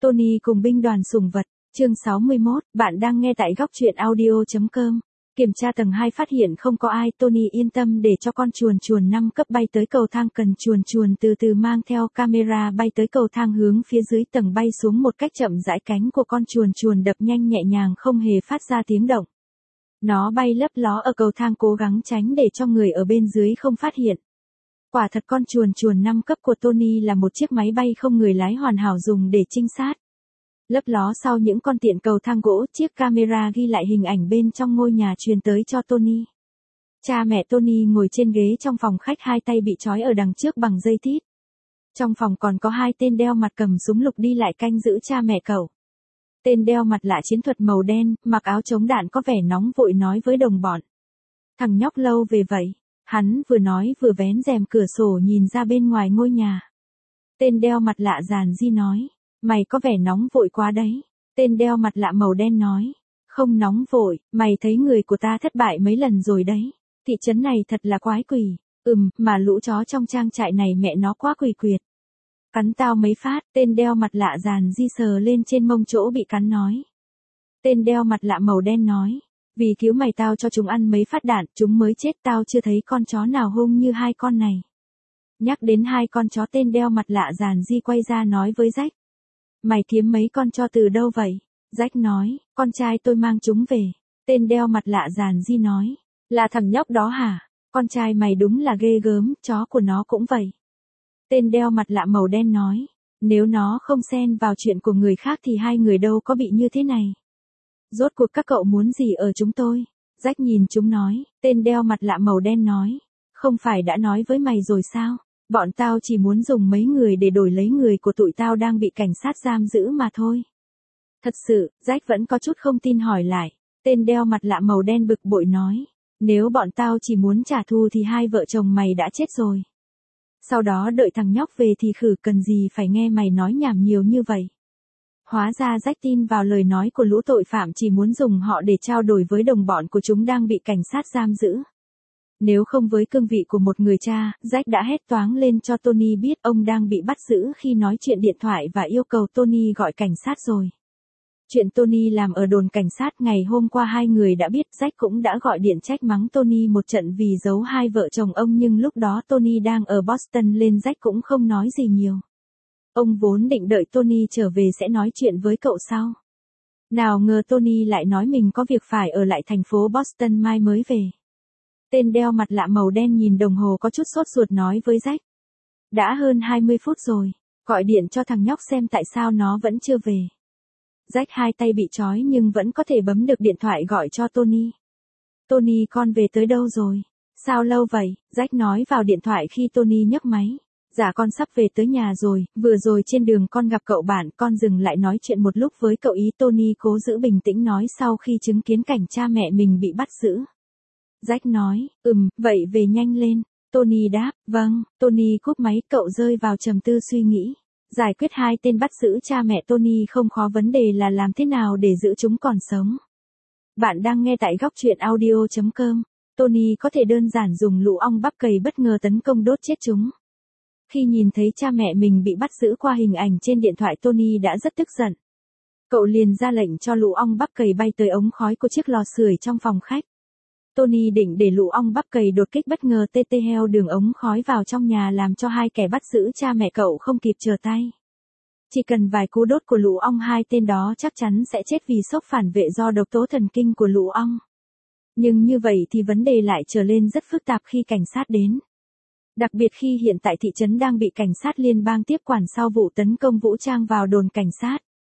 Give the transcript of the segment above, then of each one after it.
Tony cùng binh đoàn sủng vật, chương 61, bạn đang nghe tại góc truyện audio.com. Kiểm tra tầng 2 phát hiện không có ai, Tony yên tâm để cho con chuồn chuồn 5 cấp bay tới cầu thang, cần chuồn chuồn từ từ mang theo camera bay tới cầu thang hướng phía dưới tầng bay xuống một cách chậm rãi, cánh của con chuồn chuồn đập nhanh nhẹ nhàng không hề phát ra tiếng động. Nó bay lấp ló ở cầu thang cố gắng tránh để cho người ở bên dưới không phát hiện. Quả thật con chuồn chuồn 5 cấp của Tony là một chiếc máy bay không người lái hoàn hảo dùng để trinh sát. Lấp ló sau những con tiện cầu thang gỗ, chiếc camera ghi lại hình ảnh bên trong ngôi nhà truyền tới cho Tony. Cha mẹ Tony ngồi trên ghế trong phòng khách, hai tay bị trói ở đằng trước bằng dây thít. Trong phòng còn có hai tên đeo mặt cầm súng lục đi lại canh giữ cha mẹ cậu. Tên đeo mặt lạ chiến thuật màu đen, mặc áo chống đạn có vẻ nóng vội nói với đồng bọn. Thằng nhóc lâu về vậy. Hắn vừa nói vừa vén rèm cửa sổ nhìn ra bên ngoài ngôi nhà. Tên đeo mặt lạ dàn di nói. Mày có vẻ nóng vội quá đấy. Tên đeo mặt lạ màu đen nói. Không nóng vội, mày thấy người của ta thất bại mấy lần rồi đấy. Thị trấn này thật là quái quỷ. Mà lũ chó trong trang trại này mẹ nó quá quỷ quyệt. Cắn tao mấy phát, tên đeo mặt lạ dàn di sờ lên trên mông chỗ bị cắn nói. Tên đeo mặt lạ màu đen nói. Vì cứu mày tao cho chúng ăn mấy phát đạn, chúng mới chết, tao chưa thấy con chó nào hung như hai con này. Nhắc đến hai con chó, tên đeo mặt lạ dàn di quay ra nói với Jack. Mày kiếm mấy con chó từ đâu vậy? Jack nói, con trai tôi mang chúng về. Tên đeo mặt lạ dàn di nói, là thằng nhóc đó hả? Con trai mày đúng là ghê gớm, chó của nó cũng vậy. Tên đeo mặt lạ màu đen nói, nếu nó không xen vào chuyện của người khác thì hai người đâu có bị như thế này. Rốt cuộc các cậu muốn gì ở chúng tôi? Jack nhìn chúng nói, tên đeo mặt lạ màu đen nói. Không phải đã nói với mày rồi sao? Bọn tao chỉ muốn dùng mấy người để đổi lấy người của tụi tao đang bị cảnh sát giam giữ mà thôi. Thật sự, Jack vẫn có chút không tin hỏi lại. Tên đeo mặt lạ màu đen bực bội nói. Nếu bọn tao chỉ muốn trả thù thì hai vợ chồng mày đã chết rồi. Sau đó đợi thằng nhóc về thì khử cần gì phải nghe mày nói nhảm nhiều như vậy. Hóa ra Jack tin vào lời nói của lũ tội phạm, chỉ muốn dùng họ để trao đổi với đồng bọn của chúng đang bị cảnh sát giam giữ. Nếu không với cương vị của một người cha, Jack đã hét toáng lên cho Tony biết ông đang bị bắt giữ khi nói chuyện điện thoại và yêu cầu Tony gọi cảnh sát rồi. Chuyện Tony làm ở đồn cảnh sát ngày hôm qua hai người đã biết, Jack cũng đã gọi điện trách mắng Tony một trận vì giấu hai vợ chồng ông, nhưng lúc đó Tony đang ở Boston nên Jack cũng không nói gì nhiều. Ông vốn định đợi Tony trở về sẽ nói chuyện với cậu sau. Nào ngờ Tony lại nói mình có việc phải ở lại thành phố Boston mai mới về. Tên đeo mặt lạ màu đen nhìn đồng hồ có chút sốt ruột nói với Jack. Đã hơn 20 phút rồi, gọi điện cho thằng nhóc xem tại sao nó vẫn chưa về. Jack hai tay bị trói nhưng vẫn có thể bấm được điện thoại gọi cho Tony. Tony, con về tới đâu rồi? Sao lâu vậy? Jack nói vào điện thoại khi Tony nhấc máy. Dạ con sắp về tới nhà rồi, vừa rồi trên đường con gặp cậu bạn, con dừng lại nói chuyện một lúc với cậu ý. Tony cố giữ bình tĩnh nói sau khi chứng kiến cảnh cha mẹ mình bị bắt giữ. Jack nói, vậy về nhanh lên. Tony đáp, vâng. Tony cúp máy, cậu rơi vào trầm tư suy nghĩ. Giải quyết hai tên bắt giữ cha mẹ Tony không khó, vấn đề là làm thế nào để giữ chúng còn sống. Bạn đang nghe tại góc truyện audio.com. Tony có thể đơn giản dùng lũ ong bắp cày bất ngờ tấn công đốt chết chúng. Khi nhìn thấy cha mẹ mình bị bắt giữ qua hình ảnh trên điện thoại, Tony đã rất tức giận. Cậu liền ra lệnh cho lũ ong bắp cày bay tới ống khói của chiếc lò sưởi trong phòng khách. Tony định để lũ ong bắp cày đột kích, bất ngờ tê heo đường ống khói vào trong nhà làm cho hai kẻ bắt giữ cha mẹ cậu không kịp trở tay. Chỉ cần vài cú đốt của lũ ong, hai tên đó chắc chắn sẽ chết vì sốc phản vệ do độc tố thần kinh của lũ ong. Nhưng như vậy thì vấn đề lại trở lên rất phức tạp khi cảnh sát đến. Đặc biệt khi hiện tại thị trấn đang bị cảnh sát liên bang tiếp quản sau vụ tấn công vũ trang vào đồn cảnh sát.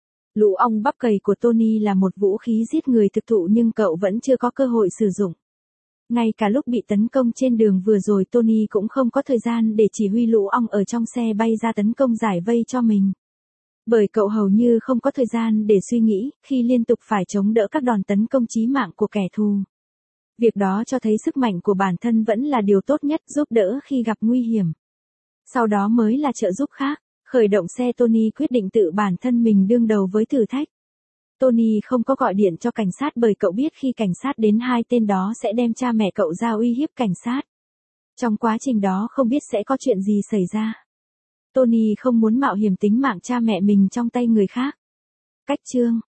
Lũ ong bắp cày của Tony là một vũ khí giết người thực thụ nhưng cậu vẫn chưa có cơ hội sử dụng. Ngay cả lúc bị tấn công trên đường vừa rồi, Tony cũng không có thời gian để chỉ huy lũ ong ở trong xe bay ra tấn công giải vây cho mình. Bởi cậu hầu như không có thời gian để suy nghĩ khi liên tục phải chống đỡ các đòn tấn công chí mạng của kẻ thù. Việc đó cho thấy sức mạnh của bản thân vẫn là điều tốt nhất, giúp đỡ khi gặp nguy hiểm. Sau đó mới là trợ giúp khác. Khởi động xe, Tony quyết định tự bản thân mình đương đầu với thử thách. Tony không có gọi điện cho cảnh sát bởi cậu biết khi cảnh sát đến hai tên đó sẽ đem cha mẹ cậu ra uy hiếp cảnh sát. Trong quá trình đó không biết sẽ có chuyện gì xảy ra. Tony không muốn mạo hiểm tính mạng cha mẹ mình trong tay người khác. Cách chương